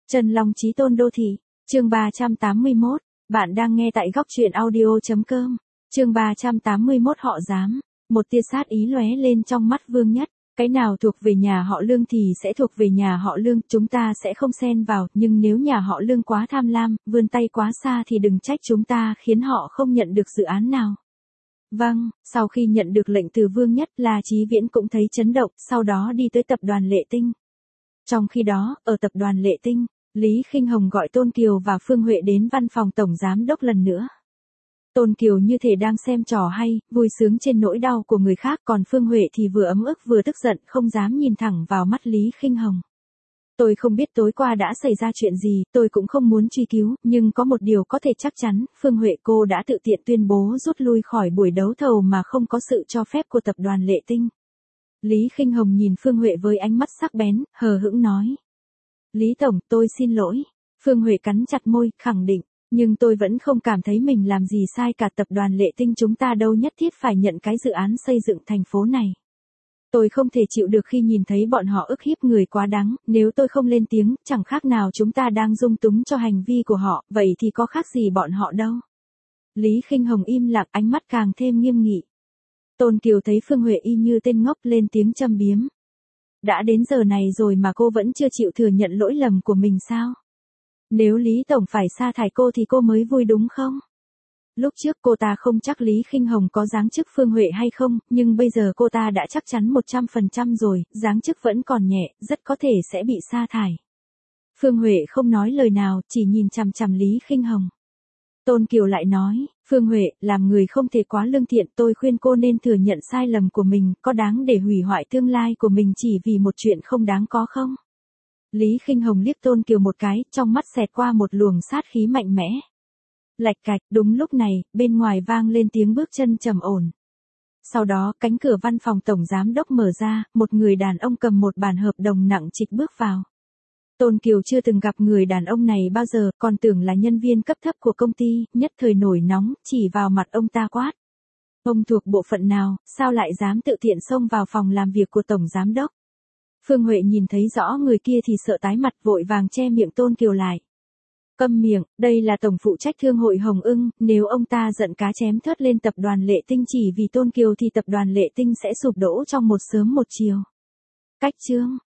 Trần Long Chí Tôn Đô Thị, chương 381, bạn đang nghe tại góc truyện audio.com, chương 381 họ dám, một tia sát ý lóe lên trong mắt Vương Nhất, cái nào thuộc về nhà họ Lương thì sẽ thuộc về nhà họ Lương, chúng ta sẽ không xen vào, nhưng nếu nhà họ Lương quá tham lam, vươn tay quá xa thì đừng trách chúng ta khiến họ không nhận được dự án nào. Vâng, sau khi nhận được lệnh từ Vương Nhất, La Chí Viễn cũng thấy chấn động, sau đó đi tới tập đoàn Lệ Tinh. Trong khi đó, ở tập đoàn Lệ Tinh, Lý Khinh Hồng gọi Tôn Kiều và Phương Huệ đến văn phòng tổng giám đốc lần nữa. Tôn Kiều như thể đang xem trò hay, vui sướng trên nỗi đau của người khác, còn Phương Huệ thì vừa ấm ức vừa tức giận, không dám nhìn thẳng vào mắt Lý Khinh Hồng. Tôi không biết tối qua đã xảy ra chuyện gì, tôi cũng không muốn truy cứu, nhưng có một điều có thể chắc chắn, Phương Huệ cô đã tự tiện tuyên bố rút lui khỏi buổi đấu thầu mà không có sự cho phép của tập đoàn Lệ Tinh. Lý Khinh Hồng nhìn Phương Huệ với ánh mắt sắc bén, hờ hững nói. Lý Tổng, tôi xin lỗi. Phương Huệ cắn chặt môi, khẳng định, nhưng tôi vẫn không cảm thấy mình làm gì sai cả, tập đoàn Lệ Tinh chúng ta đâu nhất thiết phải nhận cái dự án xây dựng thành phố này. Tôi không thể chịu được khi nhìn thấy bọn họ ức hiếp người quá đáng, nếu tôi không lên tiếng, chẳng khác nào chúng ta đang dung túng cho hành vi của họ, vậy thì có khác gì bọn họ đâu. Lý Khinh Hồng im lặng, ánh mắt càng thêm nghiêm nghị. Tôn Kiều thấy Phương Huệ y như tên ngốc lên tiếng châm biếm. Đã đến giờ này rồi mà cô vẫn chưa chịu thừa nhận lỗi lầm của mình sao? Nếu Lý Tổng phải sa thải cô thì cô mới vui đúng không? Lúc trước cô ta không chắc Lý Khinh Hồng có giáng chức Phương Huệ hay không, nhưng bây giờ cô ta đã chắc chắn 100% rồi, giáng chức vẫn còn nhẹ, rất có thể sẽ bị sa thải. Phương Huệ không nói lời nào, chỉ nhìn chằm chằm Lý Khinh Hồng. Tôn Kiều lại nói, Phương Huệ, làm người không thể quá lương thiện, tôi khuyên cô nên thừa nhận sai lầm của mình, có đáng để hủy hoại tương lai của mình chỉ vì một chuyện không đáng có không? Lý Khinh Hồng liếc Tôn Kiều một cái, trong mắt xẹt qua một luồng sát khí mạnh mẽ. Lạch cạch, đúng lúc này, bên ngoài vang lên tiếng bước chân trầm ổn. Sau đó, cánh cửa văn phòng tổng giám đốc mở ra, một người đàn ông cầm một bản hợp đồng nặng trịch bước vào. Tôn Kiều chưa từng gặp người đàn ông này bao giờ, còn tưởng là nhân viên cấp thấp của công ty, nhất thời nổi nóng, chỉ vào mặt ông ta quát. Ông thuộc bộ phận nào, sao lại dám tự tiện xông vào phòng làm việc của tổng giám đốc? Phương Huệ nhìn thấy rõ người kia thì sợ tái mặt, vội vàng che miệng Tôn Kiều lại. Câm miệng, đây là tổng phụ trách thương hội Hồng Ưng, nếu ông ta giận cá chém thớt lên tập đoàn Lệ Tinh chỉ vì Tôn Kiều thì tập đoàn Lệ Tinh sẽ sụp đổ trong một sớm một chiều. Cách chương.